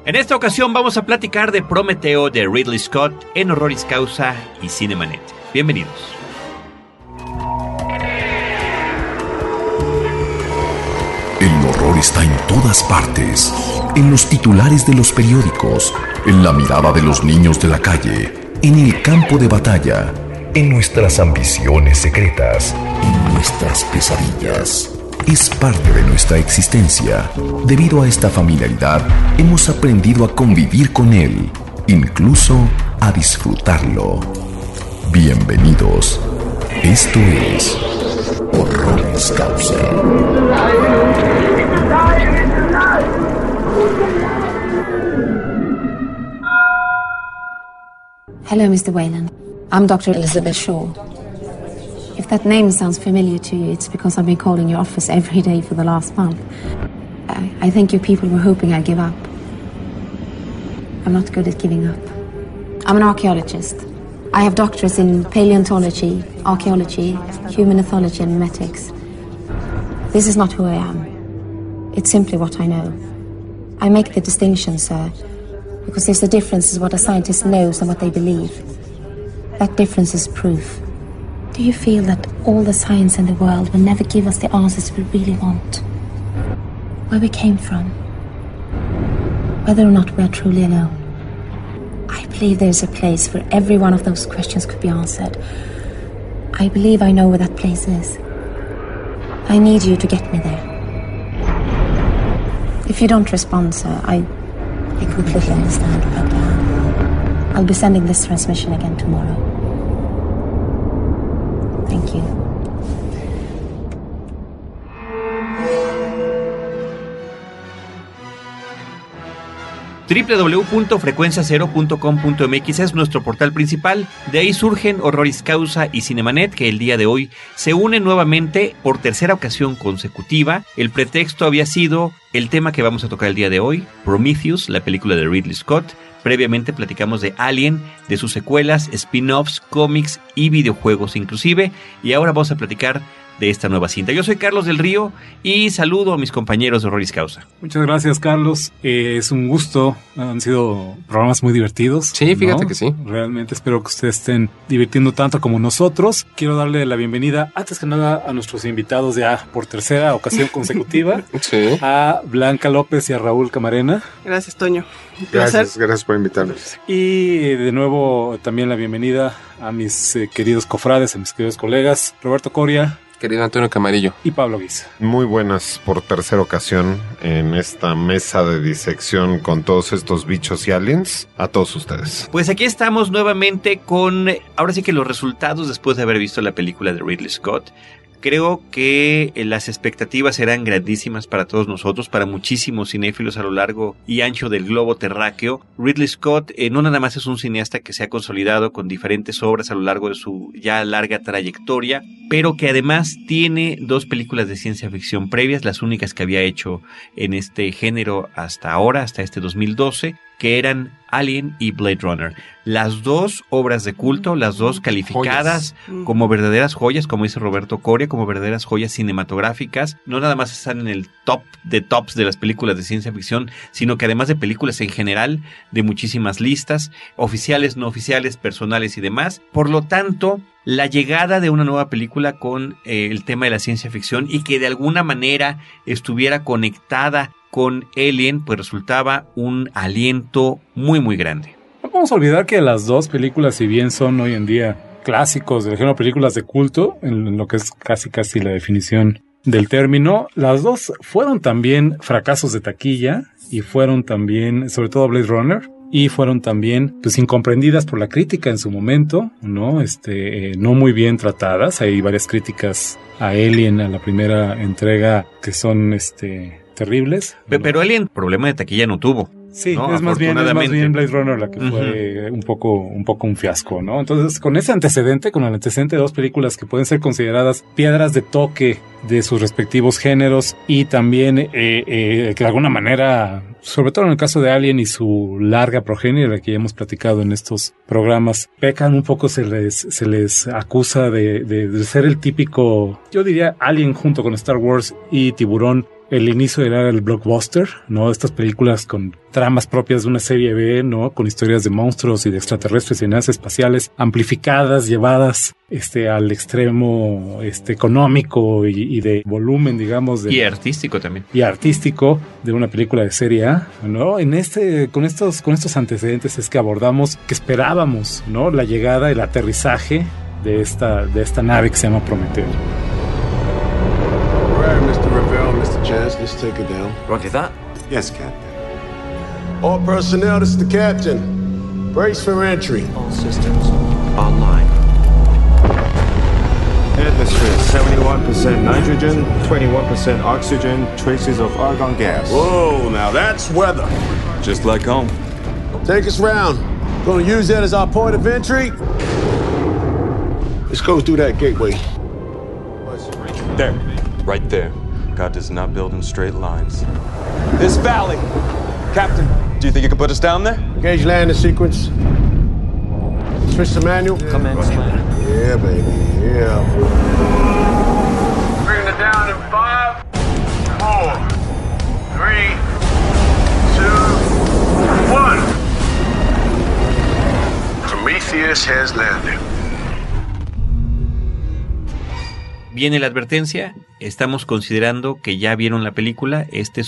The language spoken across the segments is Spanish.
En esta ocasión vamos a platicar de Prometeo de Ridley Scott en Horroris Causa y Cinemanet. Bienvenidos. El horror está en todas partes, en los titulares de los periódicos, en la mirada de los niños de la calle, en el campo de batalla, en nuestras ambiciones secretas, en nuestras pesadillas. Es parte de nuestra existencia. Debido a esta familiaridad, hemos aprendido a convivir con él, incluso a disfrutarlo. Bienvenidos. Esto es Horroris Causa. Hello, Mr. Wayland. I'm Dr. Elizabeth Shaw. If that name sounds familiar to you, it's because I've been calling your office every day for the last month. I think you people were hoping I'd give up. I'm not good at giving up. I'm an archaeologist. I have doctorates in paleontology, archaeology, human ethology, and metics. This is not who I am. It's simply what I know. I make the distinction, sir, because there's a difference in what a scientist knows and what they believe. That difference is proof. Do you feel that all the science in the world will never give us the answers we really want? Where we came from? Whether or not we are truly alone? I believe there's a place where every one of those questions could be answered. I believe I know where that place is. I need you to get me there. If you don't respond, sir, I completely understand, but I'll be sending this transmission again tomorrow. Thank you. www.frecuenciacero.com.mx es nuestro portal principal. De ahí surgen Horroris Causa y Cinemanet, que el día de hoy se unen nuevamente por tercera ocasión consecutiva. El pretexto había sido el tema que vamos a tocar el día de hoy, Prometheus, la película de Ridley Scott. Previamente platicamos de Alien, de sus secuelas, spin-offs, cómics y videojuegos inclusive. Y ahora vamos a platicar de esta nueva cinta. Yo soy Carlos del Río y saludo a mis compañeros de Horroris Causa. Muchas gracias, Carlos. Es un gusto. Han sido programas muy divertidos. Sí, fíjate, ¿no? Que sí. Realmente espero que ustedes estén divirtiendo tanto como nosotros. Quiero darle la bienvenida, antes que nada, a nuestros invitados ya por tercera ocasión consecutiva. Sí. A Blanca López y a Raúl Camarena. Gracias, Toño. Un placer. Gracias por invitarnos. Y de nuevo también la bienvenida a mis queridos cofrades, a mis queridos colegas, Roberto Coria. Querido Antonio Camarillo. Y Pablo Guisa. Muy buenas por tercera ocasión en esta mesa de disección con todos estos bichos y aliens. A todos ustedes. Pues aquí estamos nuevamente con, ahora sí que los resultados después de haber visto la película de Ridley Scott. Creo que las expectativas eran grandísimas para todos nosotros, para muchísimos cinéfilos a lo largo y ancho del globo terráqueo. Ridley Scott no nada más es un cineasta que se ha consolidado con diferentes obras a lo largo de su ya larga trayectoria, pero que además tiene dos películas de ciencia ficción previas, las únicas que había hecho en este género hasta ahora, hasta este 2012, que eran Alien y Blade Runner. Las dos obras de culto, las dos calificadas como verdaderas joyas, como dice Roberto Coria, como verdaderas joyas cinematográficas. No nada más están en el top de tops de las películas de ciencia ficción, sino que además de películas en general, de muchísimas listas, oficiales, no oficiales, personales y demás. Por lo tanto, la llegada de una nueva película con el tema de la ciencia ficción y que de alguna manera estuviera conectada con Alien, pues resultaba un aliento muy muy grande. No podemos olvidar que las dos películas, si bien son hoy en día clásicos del género películas de culto, en lo que es casi la definición del término, las dos fueron también fracasos de taquilla y fueron también, sobre todo Blade Runner, y fueron también pues incomprendidas por la crítica en su momento, ¿no? No muy bien tratadas. Hay varias críticas a Alien, a la primera entrega, que son terribles. Pero Alien problema de taquilla no tuvo. Sí, ¿no? es más bien Blade Runner la que fue un poco un fiasco, ¿no? Entonces, con ese antecedente, con el antecedente de dos películas que pueden ser consideradas piedras de toque de sus respectivos géneros y también que de alguna manera, sobre todo en el caso de Alien y su larga progenie, de la que ya hemos platicado en estos programas, pecan un poco, se les acusa de ser el típico, yo diría Alien junto con Star Wars y Tiburón, el inicio era el blockbuster, ¿no? Estas películas con tramas propias de una serie B, ¿no? Con historias de monstruos y de extraterrestres y de naves espaciales amplificadas, llevadas al extremo económico y de volumen, digamos. Y artístico también. Y artístico de una película de serie A, ¿no? Con estos antecedentes es que abordamos, que esperábamos, ¿no? La llegada, el aterrizaje de esta nave que se llama Prometeo. Right, Mr. Ravel, Mr. Chance, let's take it down. Roger that. Yes, Captain. All personnel, this is the captain. Brace for entry. All systems online. Atmosphere, 71% nitrogen, 21% oxygen, traces of argon gas. Whoa, now that's weather. Just like home. Take us round. Gonna use that as our point of entry. Let's go through that gateway. There. Right there. God does not build in straight lines. This valley. Captain, do you think you can put us down there? Engage landing sequence. Switch to manual. Commence landing. Yeah, baby. Yeah. Bring it down in 5, 4, 3, 2, 1. Prometheus has landed. Viene la advertencia, estamos considerando que ya vieron la película,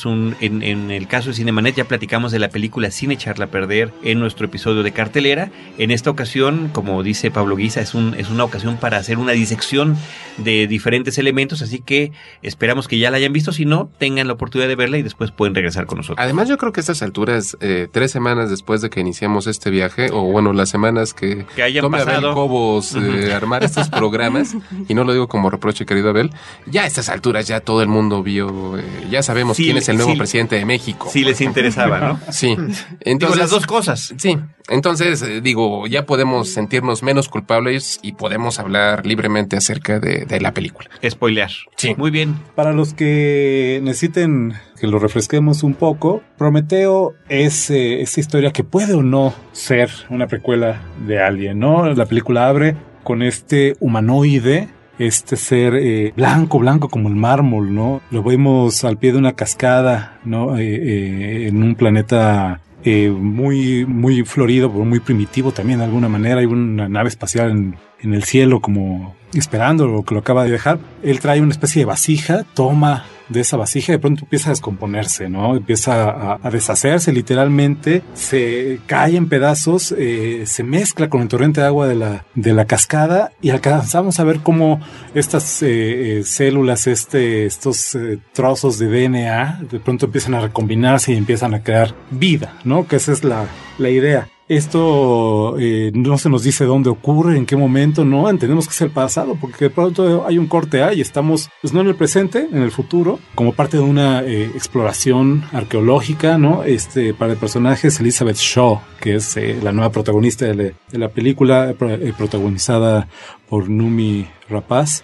en el caso de Cinemanet ya platicamos de la película sin echarla a perder en nuestro episodio de cartelera. En esta ocasión, como dice Pablo Guiza, es una ocasión para hacer una disección de diferentes elementos, así que esperamos que ya la hayan visto, si no, tengan la oportunidad de verla y después pueden regresar con nosotros. Además, yo creo que a estas alturas, 3 semanas después de que iniciamos este viaje, o bueno, las semanas que hayan tome pasado. Abel Cobos armar estos programas, y no lo digo como reproche, querido Abel, ya a estas alturas ya todo el mundo vio, ya sabemos quién es el nuevo presidente de México. Si les interesaba, ¿no? Sí. Entonces, digo, las dos cosas. Sí. Entonces, ya podemos sentirnos menos culpables y podemos hablar libremente acerca de la película. Spoilear. Sí. Muy bien. Para los que necesiten que lo refresquemos un poco, Prometeo es esta historia que puede o no ser una precuela de Alien, ¿no? La película abre con este humanoide, este ser blanco como el mármol, ¿no? Lo vemos al pie de una cascada, ¿no? En un planeta muy, muy florido, muy primitivo también de alguna manera. Hay una nave espacial en el cielo como esperando lo que lo acaba de dejar. Él trae una especie de vasija, toma de esa vasija y de pronto empieza a descomponerse, ¿no? Empieza a deshacerse literalmente, se cae en pedazos, se mezcla con el torrente de agua de la cascada y alcanzamos a ver cómo estas células, estos trozos de DNA de pronto empiezan a recombinarse y empiezan a crear vida, ¿no? Que esa es la idea. Esto no se nos dice dónde ocurre, en qué momento, no, entendemos que es el pasado, porque de pronto hay un corte A y estamos, pues no en el presente, en el futuro, como parte de una exploración arqueológica, ¿no? Para el personaje es Elizabeth Shaw, que es la nueva protagonista de la película, protagonizada por Noomi Rapace,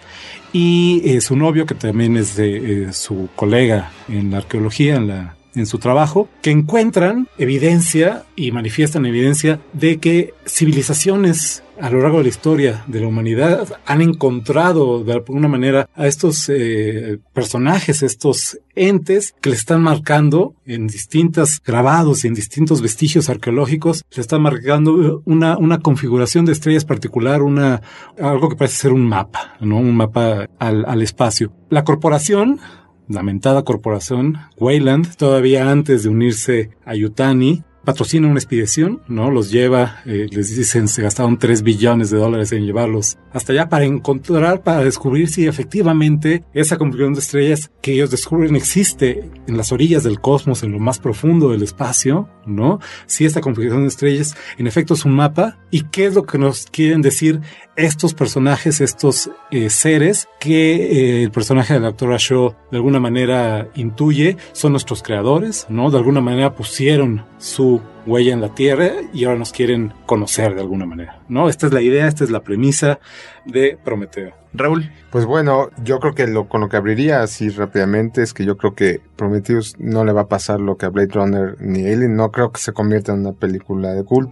y su novio, que también es de su colega en la arqueología, en su trabajo, que encuentran evidencia y manifiestan evidencia de que civilizaciones a lo largo de la historia de la humanidad han encontrado de alguna manera a estos personajes, estos entes que le están marcando en distintos grabados y en distintos vestigios arqueológicos, le están marcando una configuración de estrellas particular, algo que parece ser un mapa, ¿no? Un mapa al espacio. La corporación, lamentada corporación, Weyland, todavía antes de unirse a Yutani, patrocina una expedición, ¿no? Los lleva, les dicen, se gastaron $3 billones en llevarlos hasta allá para descubrir si efectivamente esa configuración de estrellas que ellos descubren existe en las orillas del cosmos, en lo más profundo del espacio, ¿no? Si esta configuración de estrellas en efecto es un mapa, y qué es lo que nos quieren decir estos personajes, estos seres que el personaje de la doctora Shaw de alguna manera intuye son nuestros creadores, ¿no? De alguna manera pusieron su huella en la Tierra y ahora nos quieren conocer de alguna manera, ¿no? Esta es la idea, esta es la premisa de Prometeo. Raúl. Pues bueno, yo creo que con lo que abriría así rápidamente es que yo creo que Prometheus no le va a pasar lo que a Blade Runner ni Alien. No creo que se convierta en una película de culto.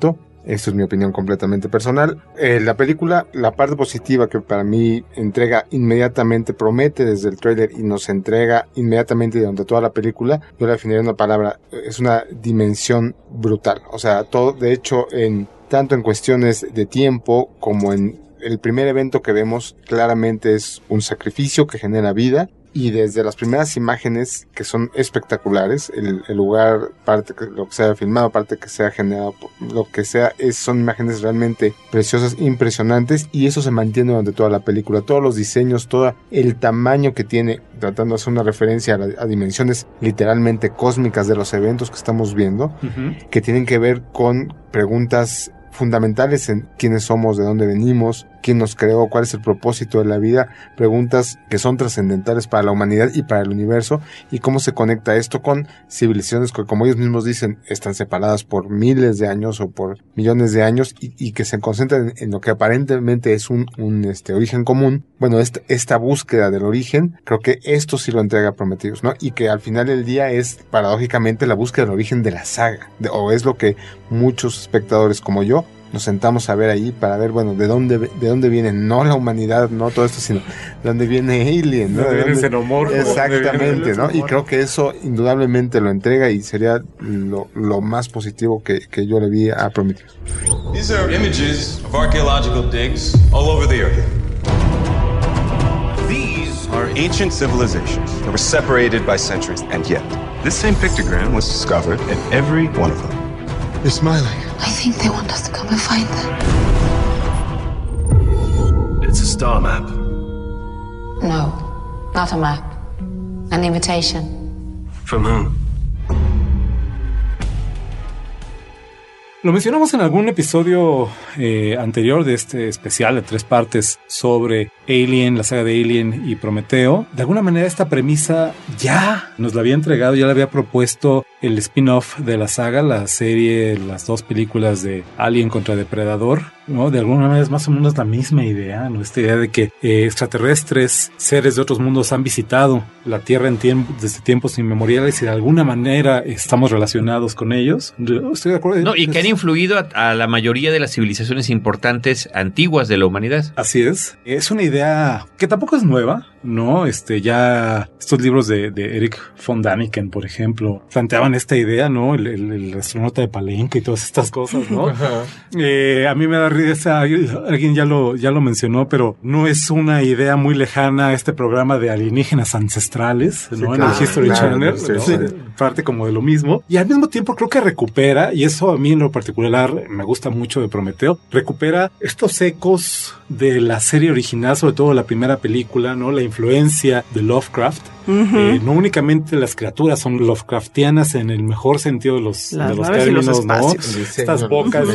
Esto es mi opinión completamente personal. La película, la parte positiva que para mí entrega inmediatamente, promete desde el tráiler y nos entrega inmediatamente durante toda la película, yo la definiría en una palabra, es una dimensión brutal. O sea, todo, de hecho, tanto en cuestiones de tiempo como en el primer evento que vemos, claramente es un sacrificio que genera vida. Y desde las primeras imágenes, que son espectaculares, el lugar, parte que lo que se haya filmado, parte que se haya generado, lo que sea, son imágenes realmente preciosas, impresionantes, y eso se mantiene durante toda la película. Todos los diseños, todo el tamaño que tiene, tratando de hacer una referencia a dimensiones literalmente cósmicas de los eventos que estamos viendo, que tienen que ver con preguntas fundamentales en quiénes somos, de dónde venimos, quién nos creó, cuál es el propósito de la vida, preguntas que son trascendentales para la humanidad y para el universo, y cómo se conecta esto con civilizaciones que, como ellos mismos dicen, están separadas por miles de años o por millones de años y que se concentran en lo que aparentemente es un origen común. Bueno, esta búsqueda del origen, creo que esto sí lo entrega Prometheus, ¿no? Y que al final del día es paradójicamente la búsqueda del origen de la saga, o es lo que muchos espectadores como yo nos sentamos a ver ahí para ver, bueno, de dónde viene, no la humanidad, no todo esto, sino de dónde viene Alien, ¿no? ¿De dónde viene el xenomorfo? Exactamente, ¿no? Y creo que eso indudablemente lo entrega y sería lo más positivo que yo le vi a Prometheus. These are images of archaeological digs all over the earth. These are ancient civilizations that were separated by centuries, and yet this same pictogram was discovered in every one of them. You're smiling. I think they want us to come and find them. It's a star map. No, not a map. An invitation. From whom? Lo mencionamos en algún episodio anterior de este especial de 3 partes sobre Alien, la saga de Alien y Prometeo. De alguna manera esta premisa ya nos la había entregado, ya la había propuesto el spin-off de la saga, la serie, las 2 películas de Alien contra Depredador, ¿no? De alguna manera es más o menos la misma idea, ¿no? Esta idea de que extraterrestres, seres de otros mundos han visitado la Tierra desde tiempos inmemoriales y de alguna manera estamos relacionados con ellos. Yo estoy de acuerdo. No, y que han influido a la mayoría de las civilizaciones importantes antiguas de la humanidad. Así es. Es una idea que tampoco es nueva, ¿no? Ya estos libros de Eric von Daniken, por ejemplo, planteaban esta idea, ¿no? El astronauta de Palenque y todas estas cosas, ¿no? A mí me da risa, alguien ya lo mencionó, pero no es una idea muy lejana este programa de alienígenas ancestrales, ¿no? Sí, en el History Channel, ¿no? Sí. Parte como de lo mismo. Y al mismo tiempo creo que recupera, y eso a mí en lo particular me gusta mucho de Prometeo, recupera estos ecos de la serie original, sobre todo la primera película, ¿no? La influencia de Lovecraft. No únicamente las criaturas son Lovecraftianas en el mejor sentido de los términos, ¿no? Estas bocas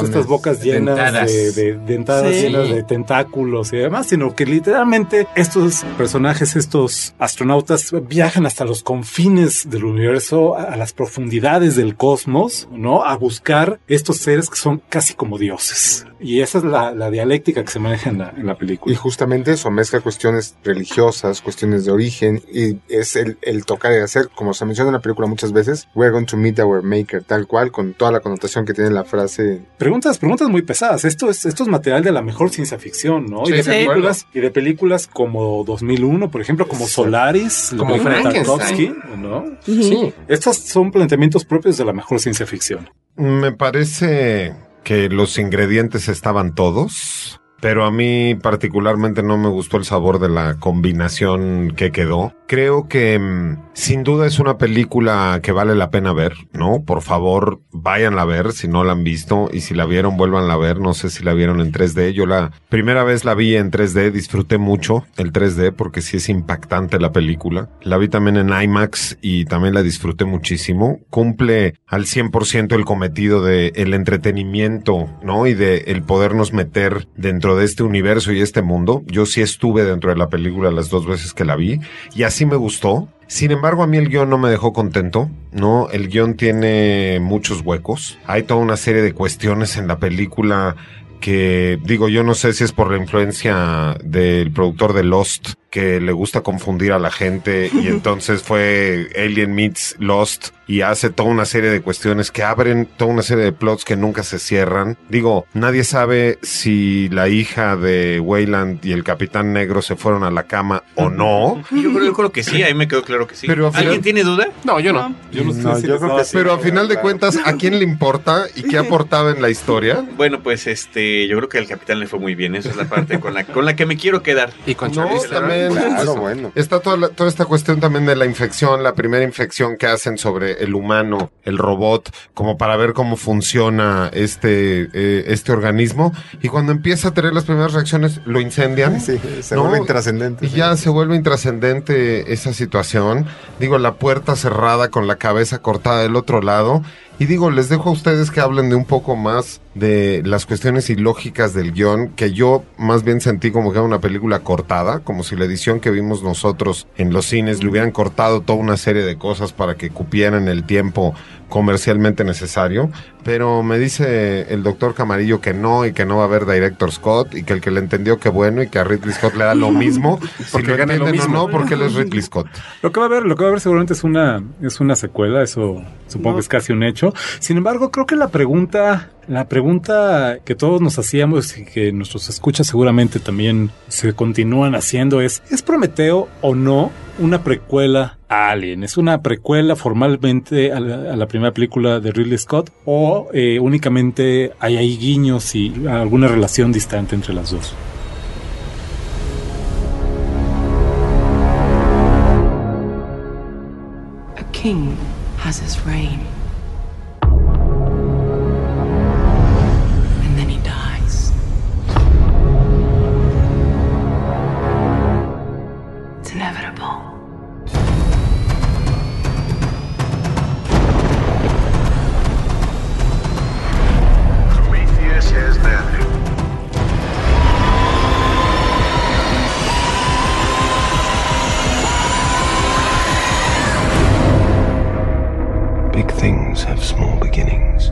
llenas de dentadas llenas de tentáculos y demás, sino que literalmente estos personajes, estos astronautas viajan hasta los confines del universo, a las profundidades del cosmos, ¿no? A buscar estos seres que son casi como dioses. Y esa es la dialéctica que se maneja en la película. Y justamente eso mezcla cuestiones religiosas, cuestiones de origen, y es el tocar y hacer, como se menciona en la película muchas veces, we're going to meet our maker, tal cual, con toda la connotación que tiene la frase. Preguntas muy pesadas. Esto es material de la mejor ciencia ficción, ¿no? Sí, y de películas como 2001, por ejemplo, como Solaris, como Frankenstein, ¿no? Sí. Estos son planteamientos propios de la mejor ciencia ficción. Me parece que los ingredientes estaban todos, pero a mí particularmente no me gustó el sabor de la combinación que quedó. Creo que sin duda es una película que vale la pena ver, ¿no? Por favor, váyanla a ver si no la han visto, y si la vieron, vuélvanla a ver. No sé si la vieron en 3D. Yo la primera vez la vi en 3D, disfruté mucho el 3D porque sí es impactante la película. La vi también en IMAX y también la disfruté muchísimo. Cumple al 100% el cometido de el entretenimiento, ¿no? Y de el podernos meter dentro de este universo y este mundo. Yo sí estuve dentro de la película las 2 veces que la vi y así me gustó. Sin embargo, a mí el guión no me dejó contento, ¿no? El guión tiene muchos huecos. Hay toda una serie de cuestiones en la película que, digo, yo no sé si es por la influencia del productor de Lost, que le gusta confundir a la gente y entonces fue Alien meets Lost y hace toda una serie de cuestiones que abren toda una serie de plots que nunca se cierran. Digo, nadie sabe si la hija de Weyland y el Capitán Negro se fueron a la cama o no. Yo creo que sí, ahí me quedó claro que sí. Pero ¿Alguien tiene duda? No, yo no. Yo creo que sí. Pero a final de cuentas, ¿a quién le importa y qué aportaba en la historia? Bueno, pues yo creo que al Capitán le fue muy bien. Esa es la parte con la que me quiero quedar. Y con No, Charlize Theron. también. Claro, bueno. Está toda esta cuestión también de la infección, la primera infección que hacen sobre el humano, el robot, como para ver cómo funciona este organismo. Y cuando empieza a tener las primeras reacciones, lo incendian. Sí, se vuelve intrascendente. Y ya se vuelve intrascendente esa situación. Digo, la puerta cerrada con la cabeza cortada del otro lado. Y digo, les dejo a ustedes que hablen de un poco más de las cuestiones ilógicas del guión, que yo más bien sentí como que era una película cortada, como si la edición que vimos nosotros en los cines le hubieran cortado toda una serie de cosas para que cupieran el tiempo comercialmente necesario. Pero me dice el doctor Camarillo que no, y que no va a haber Director Scott, y que el que le entendió que bueno, y que a Ridley Scott le da lo mismo, Porque si lo gana lo entienden mismo. o no, porque él es Ridley Scott. Lo que va a haber seguramente es una secuela, eso supongo que es casi un hecho. Sin embargo, creo que la pregunta que todos nos hacíamos y que nuestros escuchas seguramente también se continúan haciendo ¿es Prometeo o no una precuela a Alien? ¿Es una precuela formalmente a la primera película de Ridley Scott o únicamente hay ahí guiños y alguna relación distante entre las dos? A king has his reign. And then he dies. It's inevitable. Prometheus has landed. Big things have small beginnings.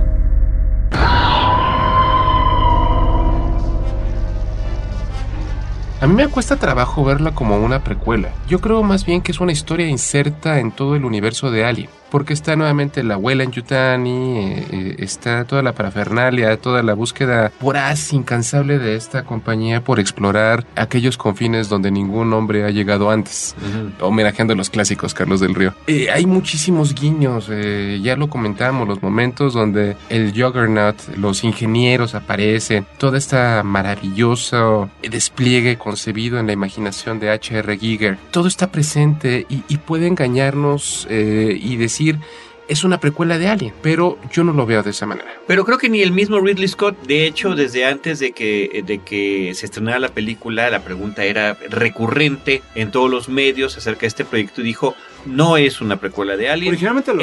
A mí me cuesta trabajo verla como una precuela. Yo creo más bien que es una historia inserta en todo el universo de Alien. Porque está nuevamente la abuela en Yutani, está toda la parafernalia, toda la búsqueda voraz, incansable de esta compañía por explorar aquellos confines donde ningún hombre ha llegado antes. Homenajeando a los clásicos, Carlos del Río. Hay muchísimos guiños, ya lo comentamos, los momentos donde el Juggernaut, los ingenieros aparecen, toda esta maravilloso despliegue concebido en la imaginación de H.R. Giger. Todo está presente y puede engañarnos y decir es una precuela de Alien, pero yo no lo veo de esa manera. Pero creo que ni el mismo Ridley Scott, de hecho, desde antes de que se estrenara la película, la pregunta era recurrente en todos los medios acerca de este proyecto y dijo, no es una precuela de Alien. Originalmente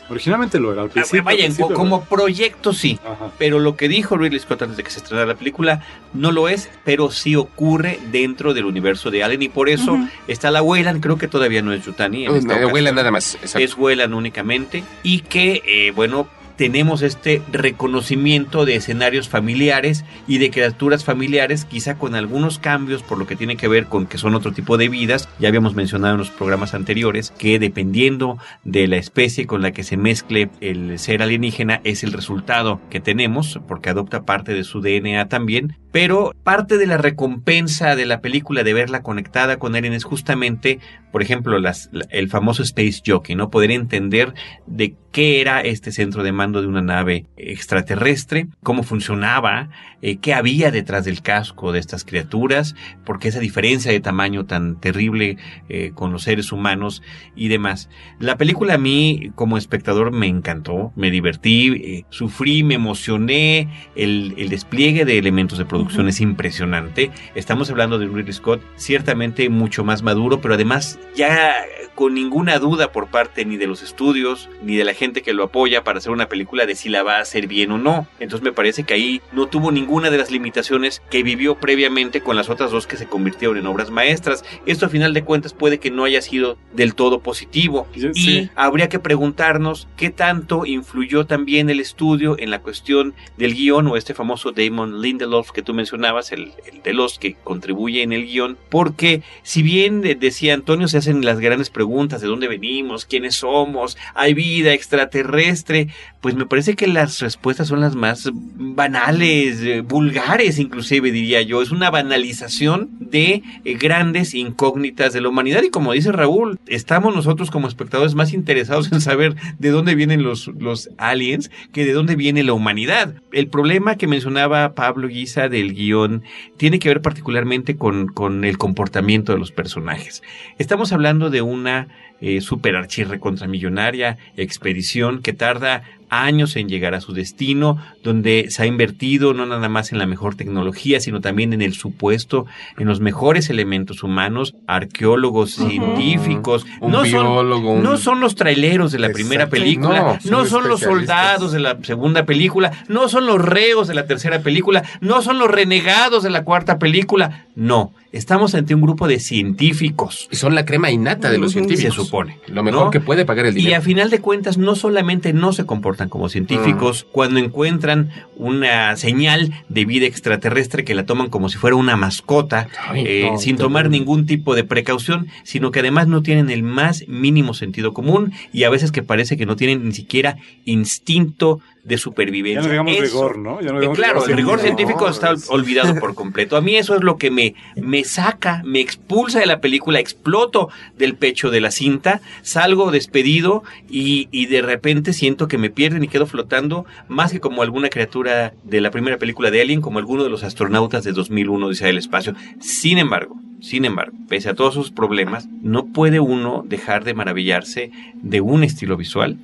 lo era al principio. Vaya, como proyecto sí. Ajá. Pero lo que dijo Ridley Scott antes de que se estrenara la película no lo es, pero sí ocurre dentro del universo de Alien y por eso está la Weyland, creo que todavía no es Yutani. Weyland nada más. Exacto. Es Weyland únicamente y que, tenemos este reconocimiento de escenarios familiares y de criaturas familiares, quizá con algunos cambios por lo que tiene que ver con que son otro tipo de vidas. Ya habíamos mencionado en los programas anteriores que dependiendo de la especie con la que se mezcle el ser alienígena es el resultado que tenemos, porque adopta parte de su DNA también. Pero parte de la recompensa de la película de verla conectada con Alien es justamente, por ejemplo, el famoso Space Jockey, ¿no? Poder entender de qué era este centro de mando de una nave extraterrestre, cómo funcionaba, qué había detrás del casco de estas criaturas, porque esa diferencia de tamaño tan terrible con los seres humanos y demás. La película a mí, como espectador, me encantó, me divertí, sufrí, me emocioné, el despliegue de elementos de producción es impresionante. Estamos hablando de un Ridley Scott ciertamente mucho más maduro, pero además ya con ninguna duda por parte ni de los estudios, ni de la gente gente que lo apoya para hacer una película de si la va a hacer bien o no. Entonces me parece que ahí no tuvo ninguna de las limitaciones que vivió previamente con las otras dos que se convirtieron en obras maestras. Esto a final de cuentas puede que no haya sido del todo positivo. Y habría que preguntarnos qué tanto influyó también el estudio en la cuestión del guión, o este famoso Damon Lindelof que tú mencionabas, el de los que contribuye en el guión, porque si bien decía Antonio, se hacen las grandes preguntas de dónde venimos, quiénes somos, hay vida extraterrestre, pues me parece que las respuestas son las más banales, vulgares inclusive diría yo. Es una banalización de grandes incógnitas de la humanidad, y como dice Raúl, estamos nosotros como espectadores más interesados en saber de dónde vienen los aliens que de dónde viene la humanidad. El problema que mencionaba Pablo Guisa del guión tiene que ver particularmente con el comportamiento de los personajes. Estamos hablando de una super archirrecontramillonaria expedición que tarda años en llegar a su destino, donde se ha invertido no nada más en la mejor tecnología, sino también en el supuesto, en los mejores elementos humanos, arqueólogos, científicos, no son los traileros de la primera película, no son los soldados de la segunda película, no son los reos de la tercera película, no son los renegados de la cuarta película, no. Estamos ante un grupo de científicos. Y son la crema innata de los científicos. Se supone. Lo mejor que puede pagar el dinero. Y a final de cuentas, no solamente no se comportan como científicos, cuando encuentran una señal de vida extraterrestre que la toman como si fuera una mascota, sin tomar ningún tipo de precaución, sino que además no tienen el más mínimo sentido común, y a veces que parece que no tienen ni siquiera instinto de supervivencia. Ya no digamos rigor, ¿no? Ya no digamos claro, el rigor científico está olvidado por completo. A mí eso es lo que me saca, me expulsa de la película, exploto del pecho de la cinta, salgo despedido y de repente siento que me pierden y quedo flotando, más que como alguna criatura de la primera película de Alien, como alguno de los astronautas de 2001 Odisea del Espacio. Sin embargo, pese a todos sus problemas, no puede uno dejar de maravillarse de un estilo visual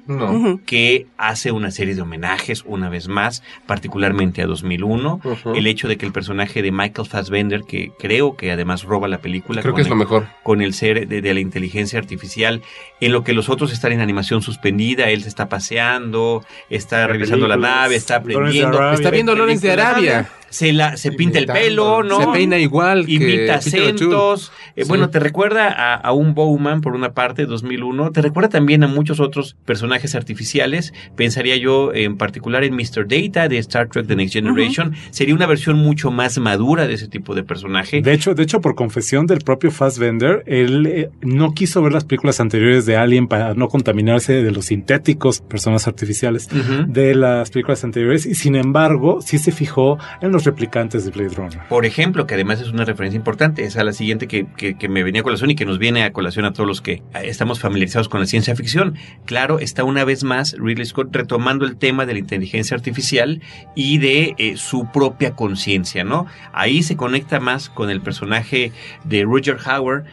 que hace una serie de homenajes, una vez más, particularmente a 2001. El hecho de que el personaje de Michael Fassbender, que creo que además roba la película, creo que es lo mejor, con el ser de la inteligencia artificial, en lo que los otros están en animación suspendida, él se está paseando, está revisando la nave, está aprendiendo, está viendo Lawrence de Arabia. Se pinta el pelo, ¿no? Se peina igual, imita acentos. Bueno, te recuerda a un Bowman, por una parte, 2001. Te recuerda también a muchos otros personajes artificiales. Pensaría yo en particular en Mr. Data de Star Trek The Next Generation. Sería una versión mucho más madura de ese tipo de personaje. De hecho, por confesión del propio Fassbender, él no quiso ver las películas anteriores de Alien para no contaminarse de los sintéticos, personas artificiales, de las películas anteriores, y sin embargo, sí se fijó en los replicantes de Blade Runner. Por ejemplo, que además es una referencia importante, es a la siguiente que me venía a colación y que nos viene a colación a todos los que estamos familiarizados con la ciencia ficción. Claro, está una vez más Ridley Scott retomando el tema de la inteligencia artificial y de su propia conciencia, ¿no? Ahí se conecta más con el personaje de Roger Hauer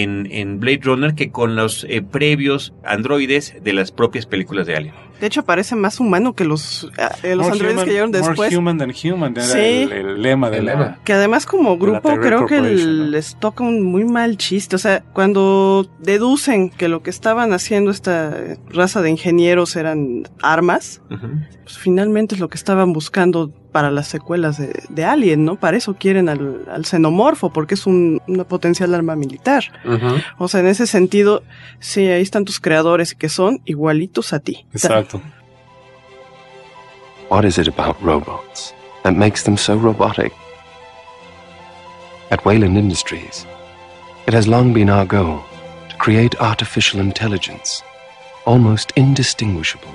en Blade Runner que con los previos androides de las propias películas de Alien. De hecho, parece más humano que los androides que llegaron después. More human than human, era el lema de la... Que además como grupo creo que les toca un muy mal chiste. O sea, cuando deducen que lo que estaban haciendo esta raza de ingenieros eran armas, pues finalmente es lo que estaban buscando para las secuelas de Alien, ¿no? Para eso quieren al xenomorfo, porque es una potencial arma militar. O sea, en ese sentido, sí, ahí están tus creadores que son igualitos a ti. Exacto. What is it about robots that makes them so robotic? At Wayland Industries, it has long been our goal to create artificial intelligence almost indistinguishable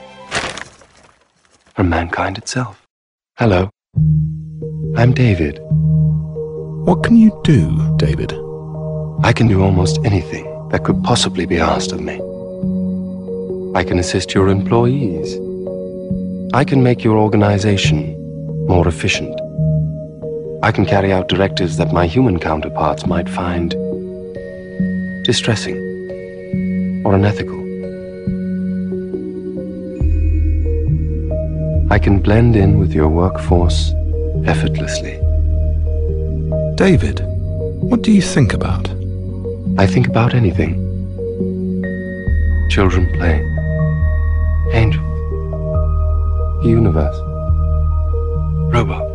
from mankind itself. Hello, I'm David. What can you do, David? I can do almost anything that could possibly be asked of me. I can assist your employees. I can make your organization more efficient. I can carry out directives that my human counterparts might find distressing or unethical. I can blend in with your workforce effortlessly. David, what do you think about? I think about anything. Children play, universe. Robots.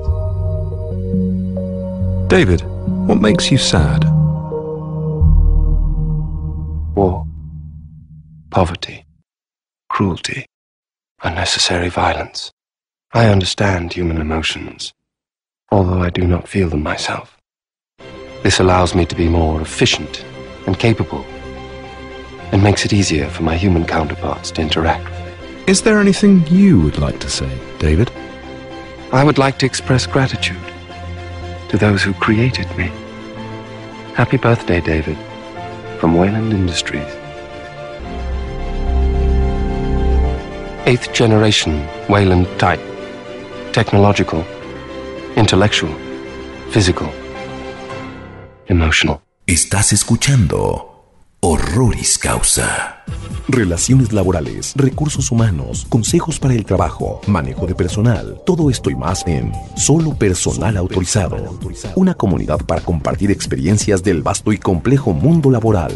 David, what makes you sad? War. Poverty. Cruelty. Unnecessary violence. I understand human emotions, although I do not feel them myself. This allows me to be more efficient and capable, and makes it easier for my human counterparts to interact with me. Is there anything you would like to say, David? I would like to express gratitude to those who created me. Happy birthday, David, from Wayland Industries. 8th generation Wayland type. Technological, intellectual, physical, emotional. Estás escuchando Horroris Causa. Relaciones laborales, recursos humanos, consejos para el trabajo, manejo de personal, todo esto y más en Solo Personal Autorizado. Una comunidad para compartir experiencias del vasto y complejo mundo laboral.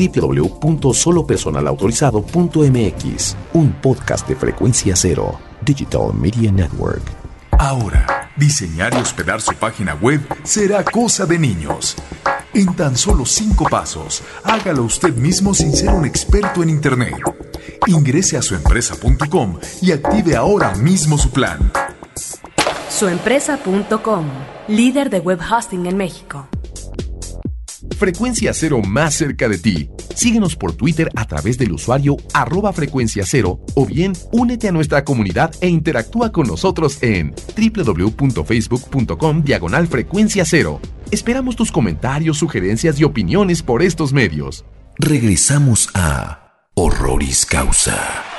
www.solopersonalautorizado.mx. Un podcast de Frecuencia Cero, Digital Media Network. Ahora, diseñar y hospedar su página web será cosa de niños. En tan solo 5 pasos, hágalo usted mismo sin ser un experto en Internet. Ingrese a suempresa.com y active ahora mismo su plan. Suempresa.com, líder de web hosting en México. Frecuencia Cero más cerca de ti. Síguenos por Twitter a través del usuario @frecuenciacero o bien únete a nuestra comunidad e interactúa con nosotros en www.facebook.com/Frecuencia Cero. Esperamos tus comentarios, sugerencias y opiniones por estos medios. Regresamos a Horroris Causa.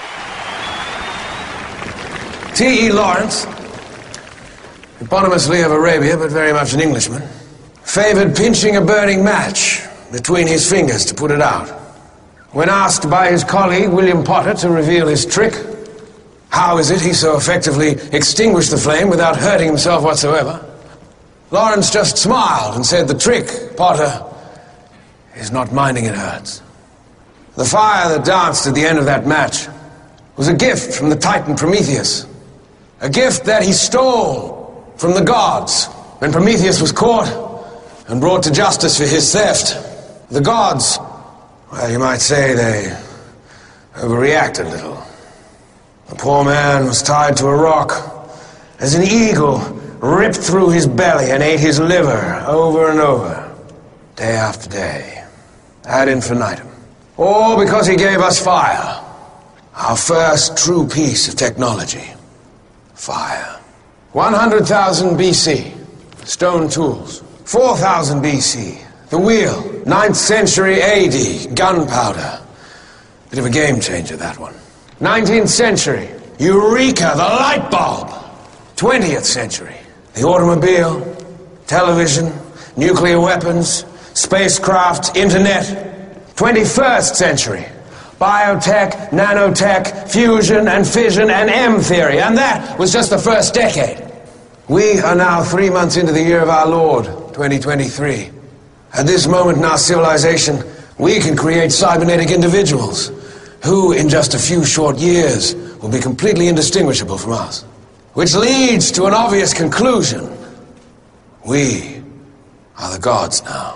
T.E. Lawrence, eponymously of Arabia but very much an Englishman, favored pinching a burning match between his fingers to put it out. When asked by his colleague William Potter to reveal his trick, how is it he so effectively extinguished the flame without hurting himself whatsoever, Lawrence just smiled and said, "The trick, Potter, is not minding it hurts." The fire that danced at the end of that match was a gift from the Titan Prometheus, a gift that he stole from the gods when Prometheus was caught and brought to justice for his theft. The gods, well, you might say they overreacted a little. The poor man was tied to a rock as an eagle ripped through his belly and ate his liver over and over, day after day, ad infinitum. All because he gave us fire, our first true piece of technology. Fire. 100,000 BC, stone tools. 4,000 BC, the wheel. 9th century AD, gunpowder. Bit of a game changer, that one. 19th century, Eureka, the light bulb. 20th century, the automobile, television, nuclear weapons, spacecraft, internet. 21st century, biotech, nanotech, fusion and fission and M theory. And that was just the first decade. We are now 3 months into the year of our Lord, 2023. At this moment in our civilization, we can create cybernetic individuals who, in just a few short years, will be completely indistinguishable from us. Which leads to an obvious conclusion. We are the gods now.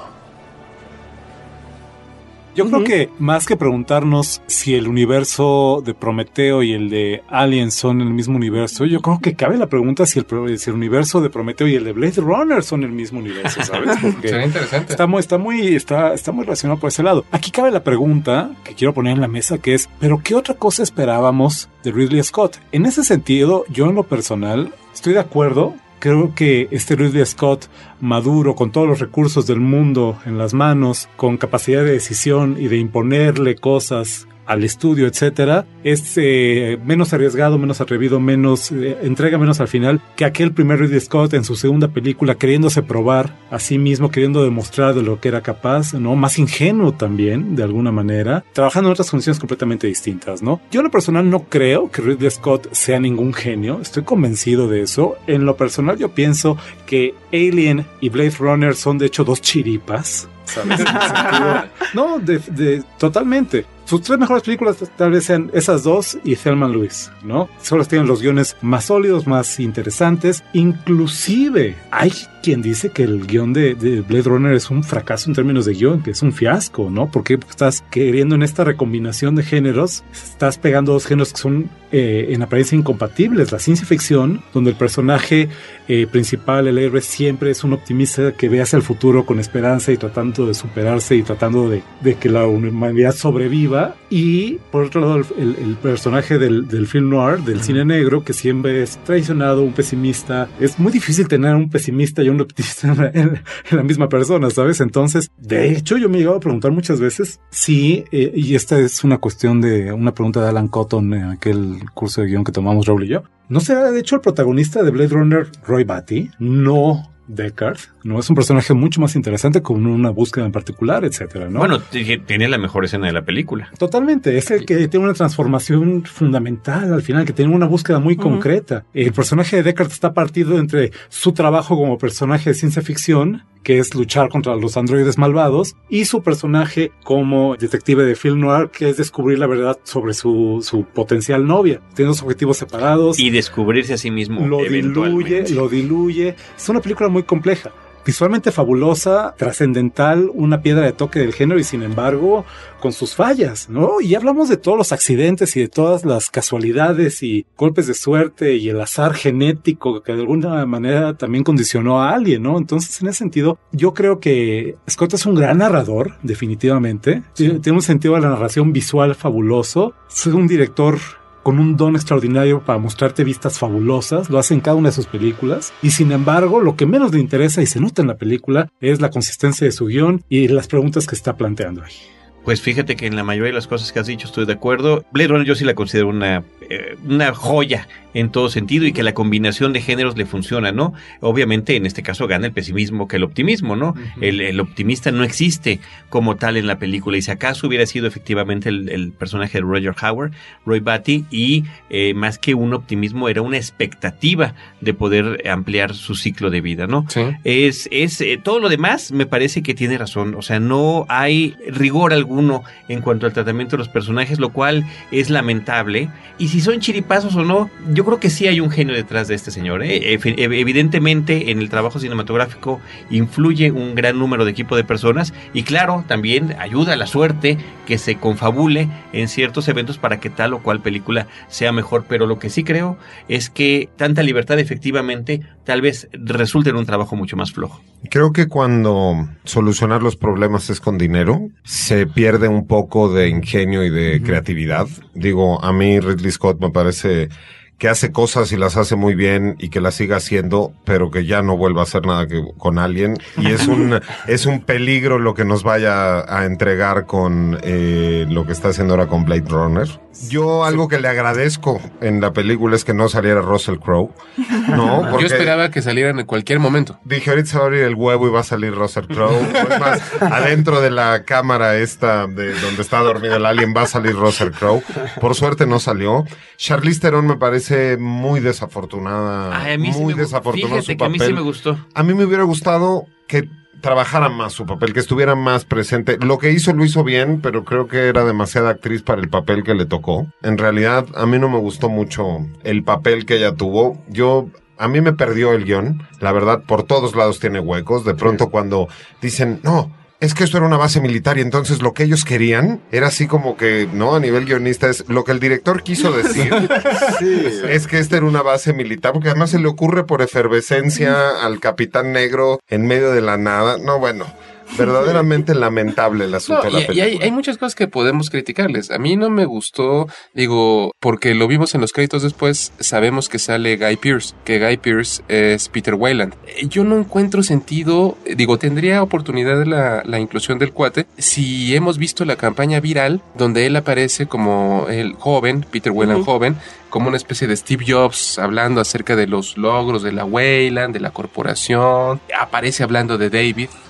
Yo creo que más que preguntarnos si el universo de Prometeo y el de Alien son el mismo universo, yo creo que cabe la pregunta si el universo de Prometeo y el de Blade Runner son el mismo universo, ¿sabes? Porque sería interesante. Está muy relacionado por ese lado. Aquí cabe la pregunta que quiero poner en la mesa, que es, ¿pero qué otra cosa esperábamos de Ridley Scott? En ese sentido, yo en lo personal estoy de acuerdo. Creo que este Ridley Scott maduro, con todos los recursos del mundo en las manos, con capacidad de decisión y de imponerle cosas al estudio, etcétera, es menos arriesgado, menos atrevido, menos entrega menos al final que aquel primer Ridley Scott en su segunda película, queriéndose probar a sí mismo, queriendo demostrar de lo que era capaz, ¿no? Más ingenuo también, de alguna manera, trabajando en otras condiciones completamente distintas, ¿no? Yo en lo personal no creo que Ridley Scott sea ningún genio, estoy convencido de eso. En lo personal yo pienso que Alien y Blade Runner son de hecho dos chiripas, ¿sabes? No, totalmente. sus 3 mejores películas tal vez sean esas 2 y Thelma and Louise, ¿no? Solo tienen los guiones más sólidos, más interesantes. Inclusive hay quien dice que el guión de Blade Runner es un fracaso en términos de guión, que es un fiasco, ¿no? Porque estás queriendo en esta recombinación de géneros, estás pegando 2 géneros que son en apariencia incompatibles. La ciencia ficción, donde el personaje principal, el héroe, siempre es un optimista que ve hacia el futuro con esperanza y tratando de superarse y tratando de que la humanidad sobreviva. Y por otro lado, el personaje del film noir, del cine negro, que siempre es traicionado, un pesimista. Es muy difícil tener un pesimista y un optimista en la misma persona, ¿sabes? Entonces, de hecho, yo me he llegado a preguntar muchas veces si, y esta es una cuestión de una pregunta de Alan Cotton en aquel curso de guión que tomamos Raúl y yo, ¿no será de hecho el protagonista de Blade Runner Roy Batty? No Deckard, no, es un personaje mucho más interesante con una búsqueda en particular, etcétera, ¿no? Bueno, tiene la mejor escena de la película. Totalmente, es el que tiene una transformación fundamental al final, que tiene una búsqueda muy concreta. El personaje de Deckard está partido entre su trabajo como personaje de ciencia ficción, que es luchar contra los androides malvados, y su personaje como detective de film noir, que es descubrir la verdad sobre su potencial novia. Tiene 2 objetivos separados. Y descubrirse a sí mismo lo diluye. Es una película muy compleja. Visualmente fabulosa, trascendental, una piedra de toque del género y sin embargo con sus fallas, ¿no? Y hablamos de todos los accidentes y de todas las casualidades y golpes de suerte y el azar genético que de alguna manera también condicionó a alguien, ¿no? Entonces, en ese sentido, yo creo que Scott es un gran narrador, definitivamente. Sí. Tiene un sentido de la narración visual fabuloso. Es un director con un don extraordinario para mostrarte vistas fabulosas, lo hace en cada una de sus películas, y sin embargo, lo que menos le interesa y se nota en la película es la consistencia de su guión y las preguntas que está planteando ahí. Pues fíjate que en la mayoría de las cosas que has dicho estoy de acuerdo. Blade Runner yo sí la considero una joya en todo sentido y que la combinación de géneros le funciona, ¿no? Obviamente en este caso gana el pesimismo que el optimismo, ¿no? Uh-huh. El optimista no existe como tal en la película y si acaso hubiera sido efectivamente el personaje de Roger Howard, Roy Batty, y más que un optimismo era una expectativa de poder ampliar su ciclo de vida, ¿no? Sí. Es todo lo demás me parece que tiene razón, o sea, no hay rigor alguno en cuanto al tratamiento de los personajes, lo cual es lamentable. Y si son chiripazos o no, yo creo que sí hay un genio detrás de este señor, ¿eh? Evidentemente en el trabajo cinematográfico influye un gran número de equipo de personas y claro, también ayuda a la suerte que se confabule en ciertos eventos para que tal o cual película sea mejor, pero lo que sí creo es que tanta libertad efectivamente tal vez resulte en un trabajo mucho más flojo. Creo que cuando solucionar los problemas es con dinero, se pierde un poco de ingenio y de creatividad. Digo, a mí Ridley Scott me parece que hace cosas y las hace muy bien y que las siga haciendo, pero que ya no vuelva a hacer nada con Alien. Y es un peligro lo que nos vaya a entregar con lo que está haciendo ahora con Blade Runner. Yo algo que le agradezco en la película es que no saliera Russell Crowe. No, porque yo esperaba que salieran en cualquier momento. Dije, ahorita se va a abrir el huevo y va a salir Russell Crowe. Es más, adentro de la cámara esta de donde está dormido el alien va a salir Russell Crowe. Por suerte no salió. Charlize Theron me parece muy desafortunada. Ay, a mí muy sí desafortunado fíjate su que papel. A mí sí me gustó. A mí me hubiera gustado que trabajara más su papel, que estuviera más presente. Lo que hizo lo hizo bien, pero creo que era demasiada actriz para el papel que le tocó. En realidad, a mí no me gustó mucho el papel que ella tuvo. A mí me perdió el guión. La verdad, por todos lados tiene huecos. De pronto cuando dicen, no, es que esto era una base militar y entonces lo que ellos querían era así como que, ¿no? A nivel guionista es lo que el director quiso decir. Sí. Es que esta era una base militar, porque además se le ocurre por efervescencia al Capitán Negro en medio de la nada. No, bueno, verdaderamente lamentable el asunto de la película. Y hay muchas cosas que podemos criticarles. A mí no me gustó, digo, porque lo vimos en los créditos después, sabemos que sale Guy Pearce, que Guy Pearce es Peter Weyland. Yo no encuentro sentido, digo, tendría oportunidad de la inclusión del cuate si hemos visto la campaña viral donde él aparece como el joven, Peter Weyland joven, como una especie de Steve Jobs hablando acerca de los logros de la Weyland, de la corporación, aparece hablando de David.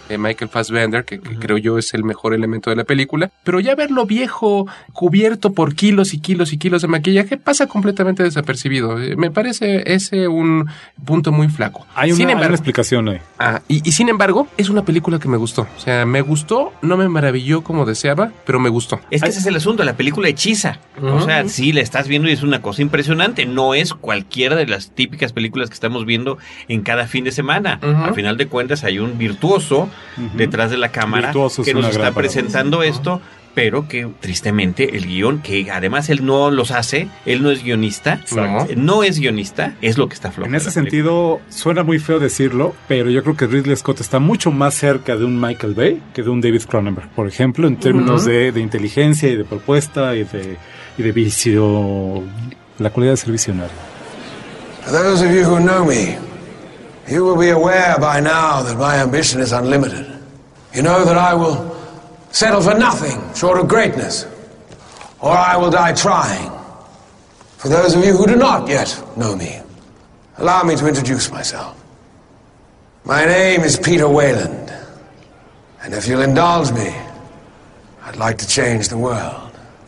Michael Fassbender, que creo yo es el mejor elemento de la película, pero ya verlo viejo, cubierto por kilos y kilos y kilos de maquillaje, pasa completamente desapercibido. Me parece ese un punto muy flaco. Hay una explicación ahí. Y sin embargo, es una película que me gustó. O sea, me gustó, no me maravilló como deseaba, pero me gustó. Es que ese es el asunto, la película hechiza. O sea, sí, la estás viendo y es una cosa impresionante. No es cualquiera de las típicas películas que estamos viendo en cada fin de semana. Al final de cuentas hay un virtuoso detrás de la cámara que nos está presentando esto, pero que tristemente el guión, que además él no los hace, él no es guionista, no es guionista, es lo que está flojo. En ese sentido, suena muy feo decirlo, pero yo creo que Ridley Scott está mucho más cerca de un Michael Bay que de un David Cronenberg, por ejemplo, en términos de inteligencia y de propuesta y de vicio, la cualidad de ser visionario. For those of you who know me, you will be aware by now that my ambition is unlimited. You know that I will settle for nothing short of greatness, or I will die trying. For those of you who do not yet know me, allow me to introduce myself. My name is Peter Wayland, and if you'll indulge me, I'd like to change the world.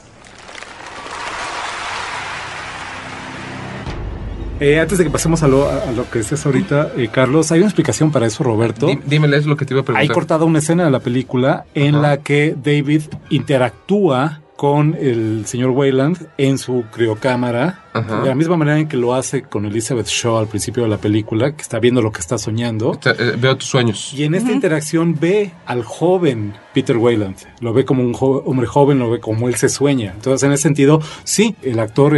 Antes de que pasemos a lo que decías ahorita, Carlos, hay una explicación para eso, Roberto. Dímele, es lo que te iba a preguntar. Hay cortada una escena de la película en la que David interactúa con el señor Wayland en su criocámara, de la misma manera en que lo hace con Elizabeth Shaw al principio de la película, que está viendo lo que está soñando. Veo tus sueños. Y en esta interacción ve al joven Peter Wayland, lo ve como un hombre joven, lo ve como él se sueña. Entonces, en ese sentido, sí, el actor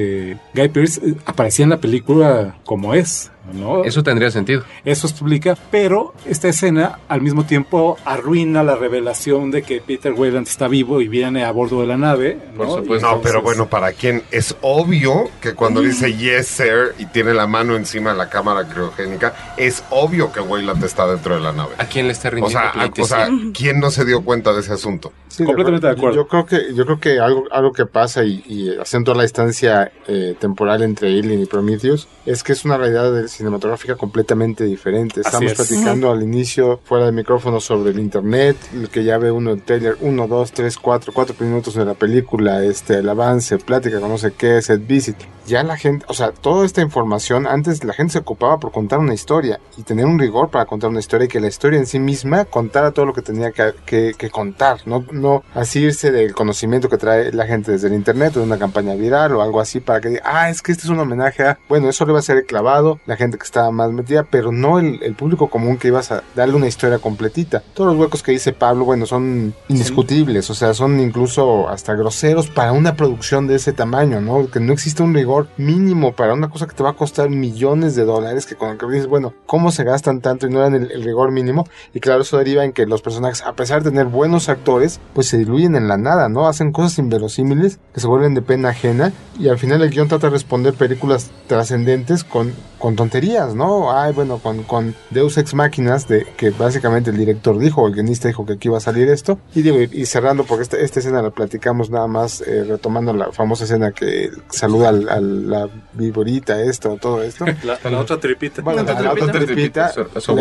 Guy Pearce aparecía en la película como es, ¿no? Eso tendría sentido. Eso explica, pero esta escena al mismo tiempo arruina la revelación de que Peter Wayland está vivo y viene a bordo de la nave, ¿no? Por supuesto. No, pero bueno, para quien es obvio que cuando dice yes sir y tiene la mano encima de la cámara criogénica, es obvio que Wayland está dentro de la nave. ¿A quién le está rindiendo o sea, ¿quién no se dio cuenta de ese asunto? Sí, completamente de acuerdo. Yo creo que algo que pasa y haciendo la distancia temporal entre Alien y Prometheus es que es una realidad cinematográfica completamente diferente. Estamos platicando al inicio fuera del micrófono sobre el internet, el que ya ve uno el trailer 1, 2, 3, 4 minutos de la película, el avance, plática con no sé qué, set visit. Ya la gente, o sea, toda esta información, antes la gente se ocupaba por contar una historia y tener un rigor para contar una historia y que la historia en sí misma contara todo lo que tenía que contar, no así irse del conocimiento que trae la gente desde el internet o de una campaña viral o algo así para que diga, es que este es un homenaje a, bueno, eso le va a ser clavado, la gente que estaba más metida, pero no el público común que ibas a darle una historia completita. Todos los huecos que dice Pablo, bueno, son indiscutibles, o sea, son incluso hasta groseros para una producción de ese tamaño, ¿no? Que no existe un rigor mínimo para una cosa que te va a costar millones de dólares, que con el que dices, bueno, ¿cómo se gastan tanto y no dan el rigor mínimo? Y claro, eso deriva en que los personajes, a pesar de tener buenos actores, pues se diluyen en la nada, ¿no? Hacen cosas inverosímiles que se vuelven de pena ajena y al final el guión trata de responder películas trascendentes con tonterías, ¿no? Bueno, con Deus Ex Máquinas, que básicamente el director dijo, o el guionista dijo que aquí iba a salir esto, y cerrando, porque esta escena la platicamos nada más, retomando la famosa escena que saluda a la viborita, todo esto. La otra tripita. Bueno, la otra tripita,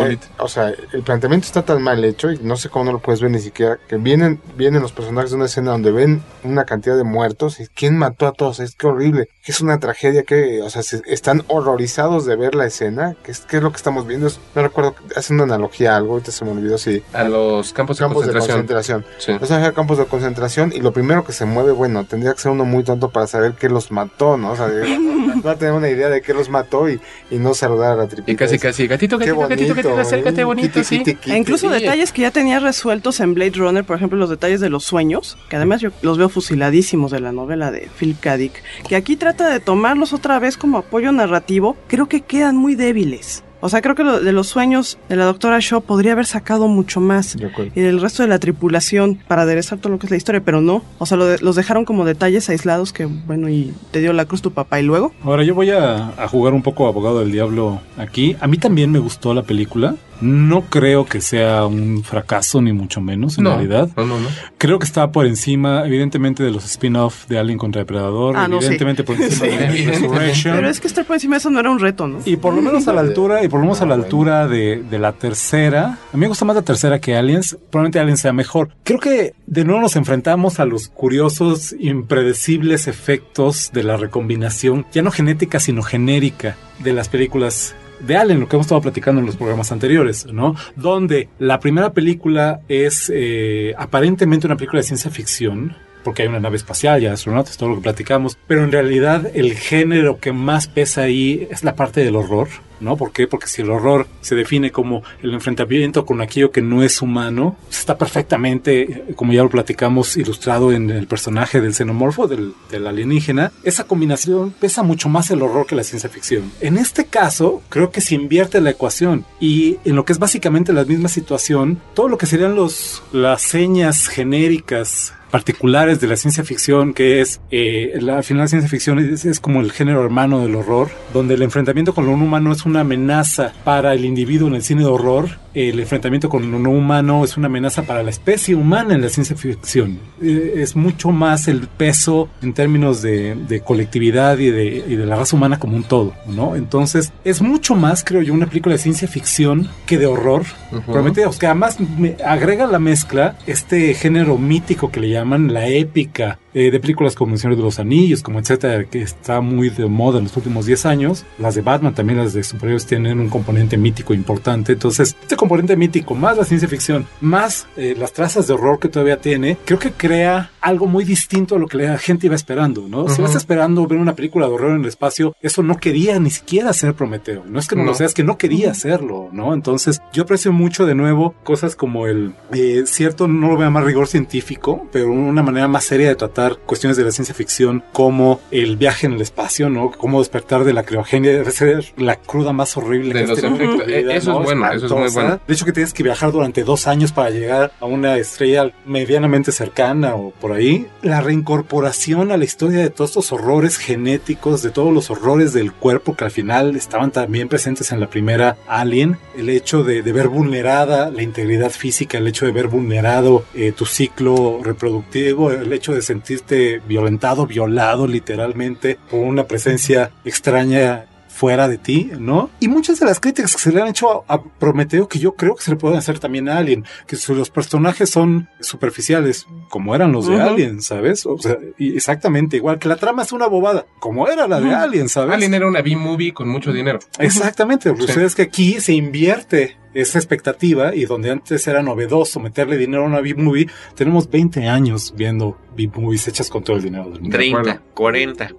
o sea, el planteamiento está tan mal hecho, y no sé cómo no lo puedes ver ni siquiera, que vienen los personajes de una escena donde ven una cantidad de muertos, y ¿quién mató a todos? Es que horrible, que es una tragedia, que, o sea, están horrorizados de ver la escena, que es lo que estamos viendo. No recuerdo, haciendo una analogía a algo, ahorita se me olvidó si... A los campos de concentración. Sí. Los campos de concentración, y lo primero que se mueve, bueno, tendría que ser uno muy tonto para saber qué los mató, ¿no? O sea, va a tener una idea de qué los mató y no saludar a la tripita. Y casi, gatito, acércate, bonito, sí. E incluso detalles que ya tenía resueltos en Blade Runner, por ejemplo, los detalles de los sueños, que además yo los veo fusiladísimos de la novela de Philip K. Dick, que aquí trata de tomarlos otra vez como apoyo narrativo, creo que quedan muy débiles. O sea, creo que de los sueños de la doctora Shaw podría haber sacado mucho más. Y del resto de la tripulación para aderezar todo lo que es la historia, pero no. O sea, los dejaron como detalles aislados que, bueno, y te dio la cruz tu papá y luego. Ahora yo voy a jugar un poco abogado del diablo aquí. A mí también me gustó la película. No creo que sea un fracaso, ni mucho menos, en realidad. No. Creo que está por encima, evidentemente, de los spin-off de Alien contra Depredador. Evidentemente por encima de Resurrection. Pero es que estar por encima de eso no era un reto, ¿no? Y por lo menos a la altura, de la tercera. A mí me gusta más la tercera que Aliens. Probablemente Aliens sea mejor. Creo que de nuevo nos enfrentamos a los curiosos, impredecibles efectos de la recombinación, ya no genética, sino genérica, de las películas de Alien, lo que hemos estado platicando en los programas anteriores, ¿no? Donde la primera película es aparentemente una película de ciencia ficción, porque hay una nave espacial y astronautas, todo lo que platicamos, pero en realidad el género que más pesa ahí es la parte del horror, ¿no? ¿Por qué? Porque si el horror se define como el enfrentamiento con aquello que no es humano, está perfectamente, como ya lo platicamos, ilustrado en el personaje del xenomorfo, del alienígena. Esa combinación pesa mucho más el horror que la ciencia ficción. En este caso, creo que se invierte la ecuación y en lo que es básicamente la misma situación, todo lo que serían las señas genéricas particulares de la ciencia ficción, que es al final la ciencia ficción es como el género hermano del horror, donde el enfrentamiento con lo no humano es una amenaza para el individuo en el cine de horror, el enfrentamiento con lo no humano es una amenaza para la especie humana en la ciencia ficción. Es mucho más el peso en términos de colectividad y de la raza humana como un todo, ¿no? Entonces es mucho más, creo yo, una película de ciencia ficción que de horror. Prometheus, que además agrega la mezcla este género mítico que le llaman la épica, de películas como El Señor de los Anillos, como etcétera, que está muy de moda en los últimos 10 años. Las de Batman, también las de superhéroes, tienen un componente mítico importante. Entonces, este componente mítico, más la ciencia ficción, más las trazas de horror que todavía tiene, creo que crea algo muy distinto a lo que la gente iba esperando, ¿no? Si vas esperando ver una película de horror en el espacio, eso no quería ni siquiera ser Prometeo. No es que no lo sea, es que no quería hacerlo, ¿no? Entonces, yo aprecio mucho, de nuevo, cosas como cierto, no lo veo más rigor científico, pero una manera más seria de tratar cuestiones de la ciencia ficción, como el viaje en el espacio, ¿no? Cómo despertar de la criogenia, debe ser la cruda más horrible de que los efectos. Eso, ¿no? Es bueno, eso es muy bueno. De hecho, que tienes que viajar durante 2 años para llegar a una estrella medianamente cercana o por ahí. La reincorporación a la historia de todos estos horrores genéticos, de todos los horrores del cuerpo que al final estaban también presentes en la primera Alien. El hecho de ver vulnerada la integridad física, el hecho de ver vulnerado tu ciclo reproductivo, el hecho de sentirte violentado, violado literalmente por una presencia extraña fuera de ti, ¿no? Y muchas de las críticas que se le han hecho a Prometeo, que yo creo que se le pueden hacer también a Alien, que si los personajes son superficiales, como eran los de Alien, ¿sabes? O sea, exactamente igual, que la trama es una bobada, como era la de Alien, ¿sabes? Alien era una B-movie con mucho dinero. Exactamente, pues es que aquí se invierte esa expectativa, y donde antes era novedoso meterle dinero a una B-movie, tenemos 20 años viendo B-movies hechas con todo el dinero del mundo. 30, 40.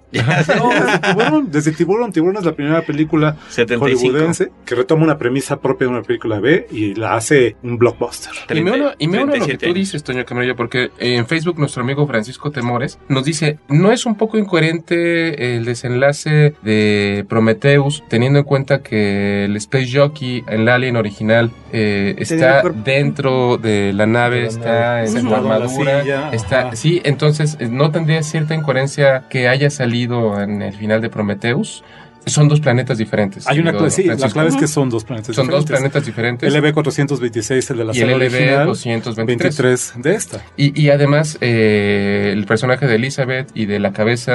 No, desde Tiburón es la primera película 75. hollywoodense que retoma una premisa propia de una película B y la hace un blockbuster. Y me uno a lo que tú dices, Toño Camarillo, porque en Facebook nuestro amigo Francisco Temores nos dice, ¿no es un poco incoherente el desenlace de Prometheus, teniendo en cuenta que el Space Jockey en la Alien original está dentro de la nave, está en su armadura, está, sí, entonces no tendría cierta incoherencia que haya salido en el final de Prometheus. Son 2 planetas diferentes. Hay una clave, sí, la clave es que son 2 planetas diferentes. Son 2 planetas diferentes. LV-426, el de la serie original, LV-223 de esta. Y además, el personaje de Elizabeth y de la cabeza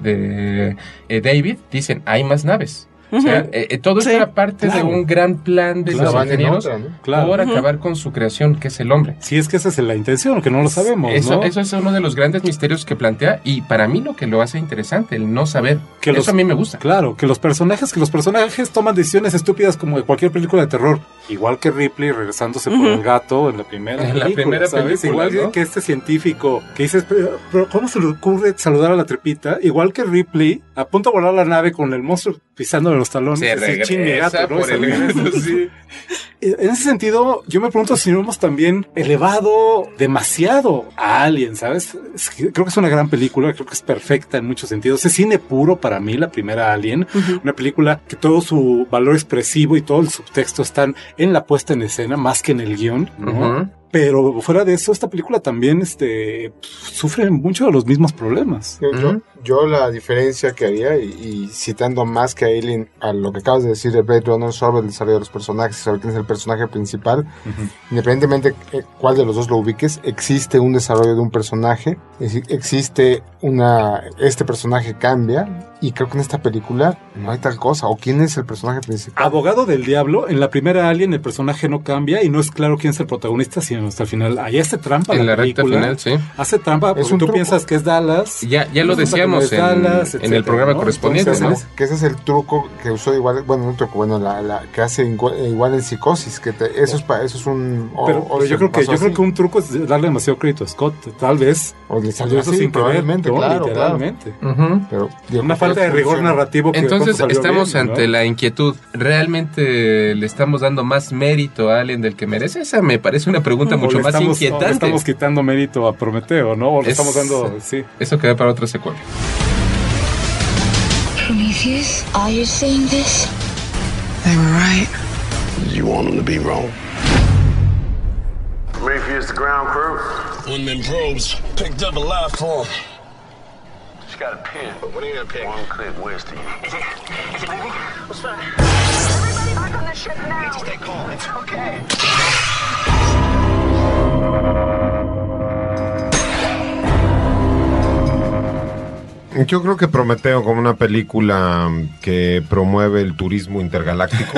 de David dicen, hay más naves. O sea, todo esto era parte de un gran plan de los ingenieros por acabar con su creación, que es el hombre. Sí, es que esa es la intención, que no lo sabemos, ¿no? Eso es uno de los grandes misterios que plantea, y para mí lo que lo hace interesante, el no saber. Eso a mí me gusta. Claro, que los personajes toman decisiones estúpidas como de cualquier película de terror. Igual que Ripley regresándose por el gato en la primera película, ¿sabes? Igual que este científico que dices, pero ¿cómo se le ocurre saludar a la trepita? Igual que Ripley, a punto de volar la nave con el monstruo pisándole los talones. Se regresa por el gato, sí. En ese sentido, yo me pregunto si no hemos también elevado demasiado a Alien, ¿sabes? Creo que es una gran película, creo que es perfecta en muchos sentidos. Es cine puro para mí, la primera Alien. Una película que todo su valor expresivo y todo el subtexto están en la puesta en escena, más que en el guión, ¿no? pero fuera de eso, esta película también sufre mucho de los mismos problemas. Yo la diferencia que haría, y citando más que a Alien, a lo que acabas de decir de Blade Runner sobre el desarrollo de los personajes, sobre quién es el personaje principal, independientemente cuál de los dos lo ubiques, existe un desarrollo de un personaje, existe este personaje cambia, y creo que en esta película no hay tal cosa. ¿O quién es el personaje principal? Abogado del diablo, en la primera Alien el personaje no cambia y no es claro quién es el protagonista, sino hasta el final. Ahí hace trampa en la recta película. Final, sí. Hace trampa porque tú piensas que es Dallas. Ya lo decíamos en el programa correspondiente, entonces, ¿no? Que ese es el truco que usó igual, bueno, un truco, bueno, que hace igual en Psicosis, que eso es un... Pero yo creo que un truco es darle demasiado crédito a Scott, tal vez. O le salió así, sin probablemente, querer, claro, literalmente. Pero una falta de rigor narrativo. Que entonces estamos bien, ante la inquietud. ¿Realmente le estamos dando más mérito a Alien del que merece? Esa me parece una pregunta mucho más inquietante. O le estamos quitando mérito a Prometeo, ¿no? O le estamos dando... Sí. Eso queda para otra secuela. Prometheus, are you seeing this? They were right. You want them to be wrong. Prometheus, the ground crew. When them probes picked up a life form. She got a pin. What are you gonna pick? One click west of you. Is it moving? What's fine? Everybody back on the ship now. Just stay calm. It's okay. Yo creo que Prometeo, como una película que promueve el turismo intergaláctico,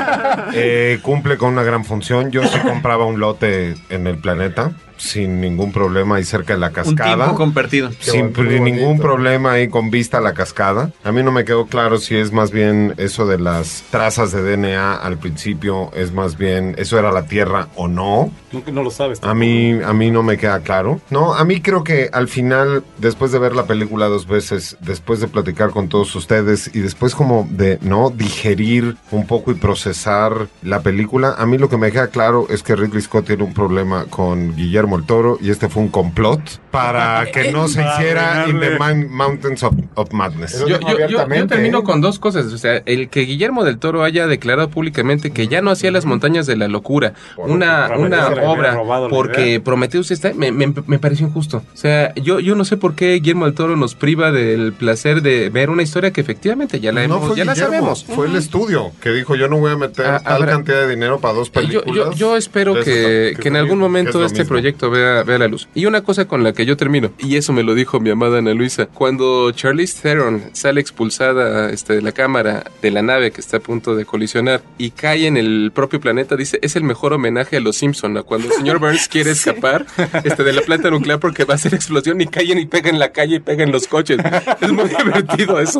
cumple con una gran función. Yo sí compraba un lote en el planeta sin ningún problema ahí cerca de la cascada. Un tiempo compartido. Sin ningún problema ahí con vista a la cascada. A mí no me quedó claro si es más bien eso de las trazas de DNA al principio, es más bien eso era la Tierra o no. No lo sabes. A mí no me queda claro. No, a mí creo que al final, después de ver la película 2 veces, después de platicar con todos ustedes y después como de digerir un poco y procesar la película, a mí lo que me queda claro es que Ridley Scott tiene un problema con Guillermo el Toro y este fue un complot para que no se hiciera In the Mountains of Madness. Yo termino con 2 cosas. O sea, el que Guillermo del Toro haya declarado públicamente que ya no hacía Las Montañas de la Locura, una obra, porque Prometheus me pareció injusto. O sea, yo no sé por qué Guillermo del Toro nos priva del placer de ver una historia que efectivamente ya la sabemos. Fue el estudio que dijo, yo no voy a meter tal cantidad de dinero para 2 películas. Yo espero que en algún momento este proyecto vea la luz. Y una cosa con la que yo termino, y eso me lo dijo mi amada Ana Luisa, cuando Charlize Theron sale expulsada de la cámara de la nave que está a punto de colisionar y cae en el propio planeta, dice, es el mejor homenaje a los Simpson, a cuando el señor Burns quiere escapar de la planta nuclear porque va a hacer explosión y caen y pega en la calle y pega en los coches. Es muy divertido eso.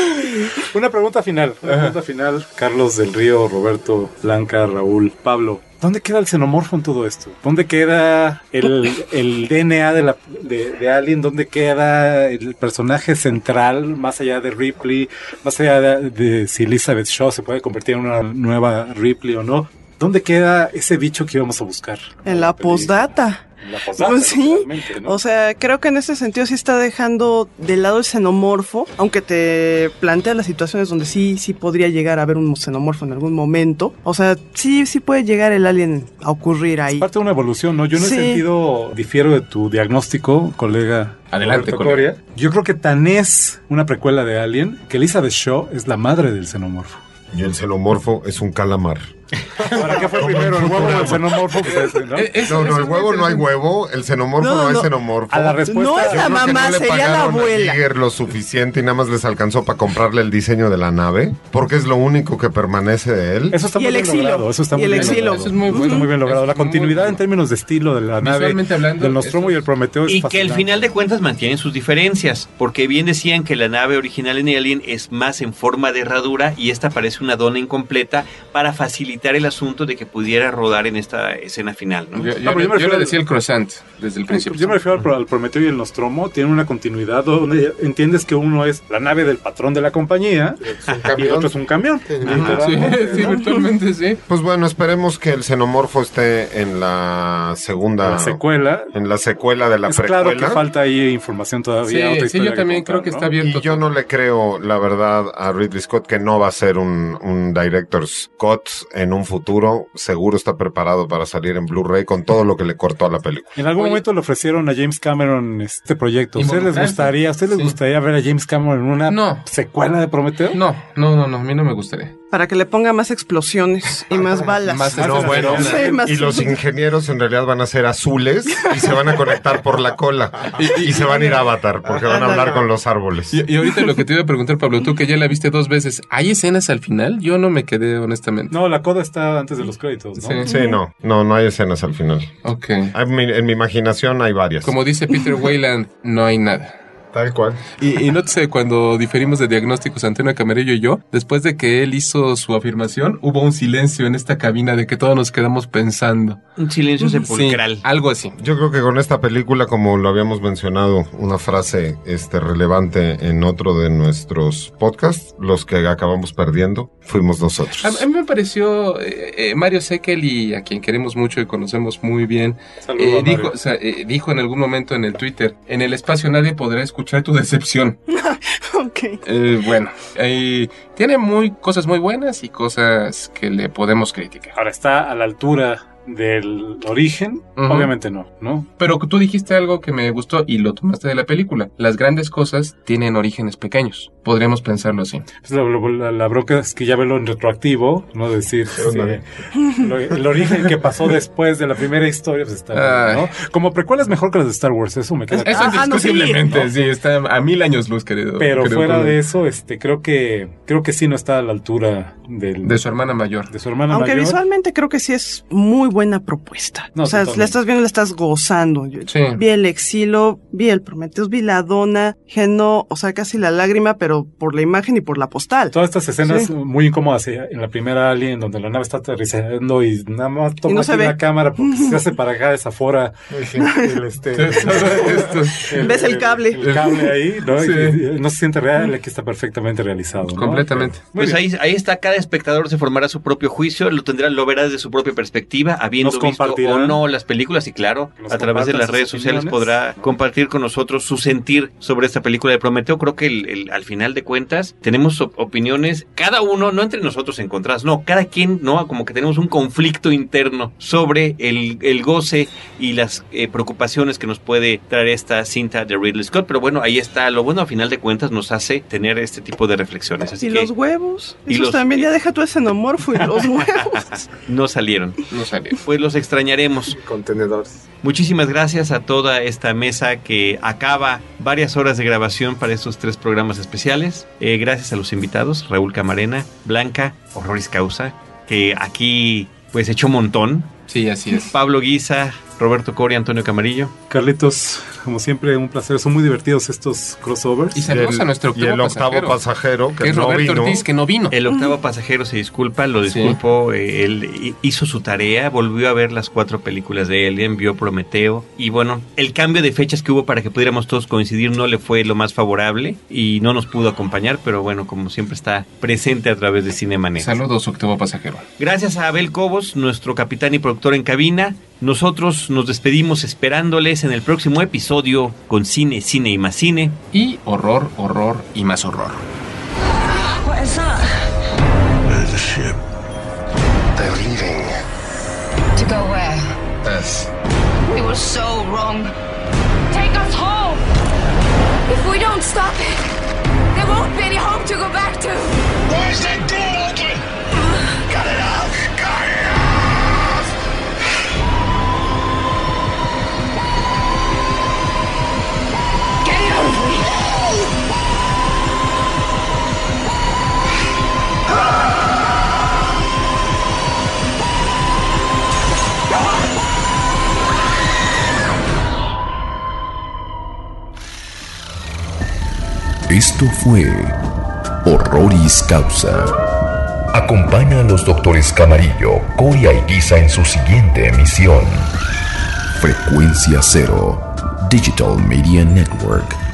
Una pregunta final, Carlos del Río, Roberto, Blanca, Raúl, Pablo. ¿Dónde queda el xenomorfo en todo esto? ¿Dónde queda el DNA de Alien? ¿Dónde queda el personaje central, más allá de Ripley, más allá de si Elizabeth Shaw se puede convertir en una nueva Ripley o no? ¿Dónde queda ese bicho que íbamos a buscar? En la postdata. Pues sí, ¿no? O sea, creo que en ese sentido sí está dejando de lado el xenomorfo, aunque te plantea las situaciones donde sí podría llegar a haber un xenomorfo en algún momento. O sea, sí puede llegar el alien a ocurrir ahí. Es parte de una evolución, ¿no? Yo en ese sentido difiero de tu diagnóstico, colega. Adelante, colega. Yo creo que tan es una precuela de Alien que Elizabeth Shaw es la madre del xenomorfo. Y el xenomorfo es un calamar. ¿Para qué fue primero, el huevo o el xenomorfo? ¿No? El huevo no hay huevo, el xenomorfo no hay xenomorfo. A la respuesta, no es la mamá, sería la abuela. A Giger lo suficiente y nada más les alcanzó para comprarle el diseño de la nave, porque es lo único que permanece de él. Eso está muy bien logrado. Eso está muy bien logrado. Eso es muy bueno. Está muy bien logrado. La continuidad en términos de estilo de la nave, del Nostromo y el Prometeo es y fascinante. que al final de cuentas mantienen sus diferencias, porque bien decían que la nave original en Alien es más en forma de herradura y esta parece una dona incompleta para facilitar el asunto de que pudiera rodar en esta escena final, ¿no? Yo le decía el croissant desde el principio. Yo me refiero al Prometeo y el Nostromo. Tienen una continuidad donde entiendes que uno es la nave del patrón de la compañía y el otro es un camión. Sí, virtualmente sí. Pues bueno, esperemos que el xenomorfo esté en la segunda... secuela. En la secuela de la precuela. Claro que falta ahí información todavía. Sí, yo también creo que está abierto. Y yo no le creo, la verdad, a Ridley Scott que no va a ser un director's cut en un futuro. futuro seguro está preparado para salir en Blu-ray con todo lo que le cortó a la película. En algún momento le ofrecieron a James Cameron este proyecto. ¿A ustedes les gustaría ver a James Cameron en una secuela de Prometeo? No, a mí no me gustaría. Para que le ponga más explosiones y más balas. Y los ingenieros en realidad van a ser azules y se van a conectar por la cola. Y se van a ir a Avatar porque van a hablar con los árboles. Y ahorita lo que te iba a preguntar, Pablo, tú que ya la viste 2 veces, ¿hay escenas al final? Yo no me quedé, honestamente. No, la coda está antes de los créditos, ¿no? Sí, no hay escenas al final. Ok. En mi imaginación hay varias. Como dice Peter Weyland, no hay nada. Tal cual. Y no sé, cuando diferimos de diagnósticos Antonio Camarillo y yo, después de que él hizo su afirmación, hubo un silencio en esta cabina de que todos nos quedamos pensando. Un silencio sepulcral. Sí, algo así. Yo creo que con esta película, como lo habíamos mencionado, una frase relevante en otro de nuestros podcasts, los que acabamos perdiendo fuimos nosotros. A mí me pareció Mario Sekeli, a quien queremos mucho y conocemos muy bien, dijo en algún momento en el Twitter, en el espacio nadie podrá escuchar tu decepción. Ok. Bueno, tiene cosas muy buenas y cosas que le podemos criticar. Ahora, está a la altura del origen, obviamente no. Pero tú dijiste algo que me gustó y lo tomaste de la película. Las grandes cosas tienen orígenes pequeños. Podríamos pensarlo así. Pues la bronca es que ya verlo en retroactivo, no decir el origen que pasó después de la primera historia, pues está bien, ¿no? Como precuela es mejor que las de Star Wars, eso me queda claro. Eso indiscutiblemente, sí, está a 1000 años luz, querido. Pero fuera de eso, creo que sí no está a la altura de su hermana mayor. Aunque visualmente creo que sí es muy buena propuesta. O sea, la estás viendo, la estás gozando. Sí. Vi el Exilo, vi el Prometheus, vi la Dona, Geno, o sea, casi la lágrima, pero por la imagen y por la postal. Todas estas escenas muy incómodas en la primera Alien, donde la nave está aterrizando y nada más toma aquí la cámara porque se hace para acá, desafora ves el cable. El cable ahí, ¿no? Sí. Y no se siente real, aquí está perfectamente realizado, ¿no? Completamente. Pues ahí está, cada espectador se formará su propio juicio, lo verá desde su propia perspectiva, habiendo visto o no las películas, y claro, a través de las redes sociales podrá compartir con nosotros su sentir sobre esta película de Prometeo. Creo que al final de cuentas tenemos opiniones, cada uno, no entre nosotros encontradas, no, cada quien, no, como que tenemos un conflicto interno sobre el goce y las preocupaciones que nos puede traer esta cinta de Ridley Scott, pero bueno, ahí está, lo bueno a final de cuentas nos hace tener este tipo de reflexiones. Así y que, los huevos, esos también, ya deja tu xenomorfo y los huevos. No salieron. Pues los extrañaremos. Contenedores. Muchísimas gracias a toda esta mesa que acaba varias horas de grabación para estos 3 programas especiales. Gracias a los invitados, Raúl Camarena, Blanca, Horroris Causa, que aquí pues echó un montón. Sí, así es. Pablo Guisa, Roberto Coria, Antonio Camarillo. Carlitos, como siempre, un placer. Son muy divertidos estos crossovers. Y saludos a nuestro octavo pasajero que es Roberto Ortiz, que no vino. El octavo pasajero se disculpa, lo disculpo. Él hizo su tarea, volvió a ver las 4 películas de Alien, vio Prometeo. Y bueno, el cambio de fechas que hubo para que pudiéramos todos coincidir no le fue lo más favorable y no nos pudo acompañar, pero bueno, como siempre está presente a través de Cinemanet. Saludos, octavo pasajero. Gracias a Abel Cobos, nuestro capitán y productor en cabina. Nosotros nos despedimos esperándoles en el próximo episodio con cine, cine y más cine. Y horror, horror y más horror. What is that? There's a ship. They're leaving. To go where? Earth. We were so wrong. Take us home! If we don't stop it, there won't be any home to go back to. Why is that door open? Cut it off! Cut it off! Get out of me! Esto fue Horroris Causa. Acompaña a los doctores Camarillo, Coria y Guisa en su siguiente emisión. Frecuencia Cero, Digital Media Network.